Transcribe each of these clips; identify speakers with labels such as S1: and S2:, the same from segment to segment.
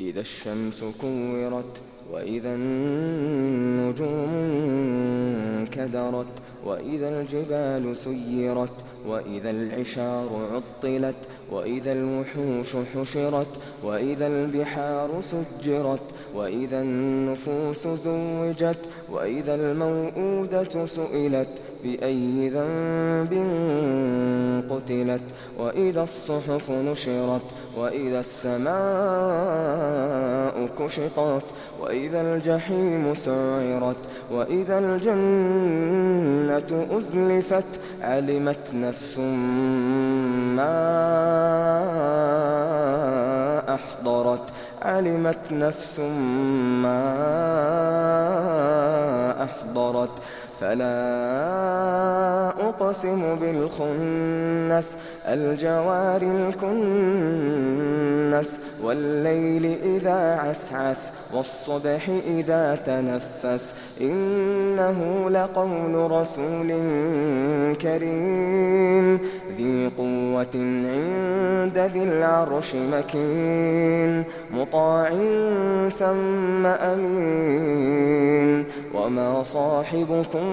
S1: إذا الشمس كورت وإذا النجوم انكدرت وإذا الجبال سيرت وإذا العشار عطلت وإذا الوحوش حشرت وإذا البحار سجرت وإذا النفوس زوجت وإذا الموءودة سئلت بأي ذنب قتلت وإذا الصحف نشرت وإذا السماء كشطت وإذا الجحيم سعرت وإذا الجنة أزلفت علمت نفس ما أحضرت علمت نفس ما أحضرت فلا أقسم بالخنس الجوار الكنس والليل إذا عسعس والصبح إذا تنفس إنه لقول رسول كريم ذي قوة عند ذي العرش مكين مطاع ثم أمين وما صاحبكم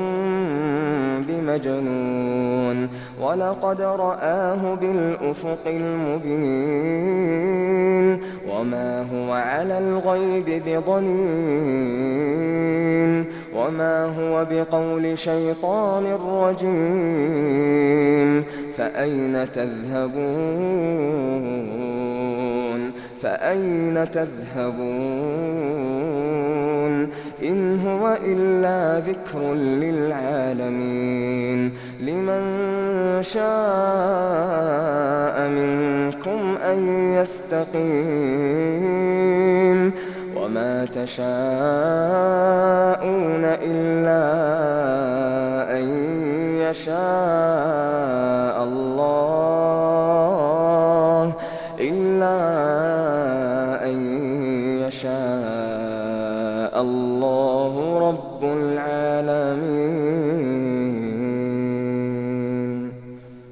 S1: بمجنون ولقد رآه بالأفق المبين وما هو على الغيب بضنين وما هو بقول شيطان رجيم فأين تذهبون فأين تذهبون إن هو إلا ذكر للعالمين لمن شاء منكم أن يستقيم وما تشاءون إلا أن يشاء الله الله رب العالمين.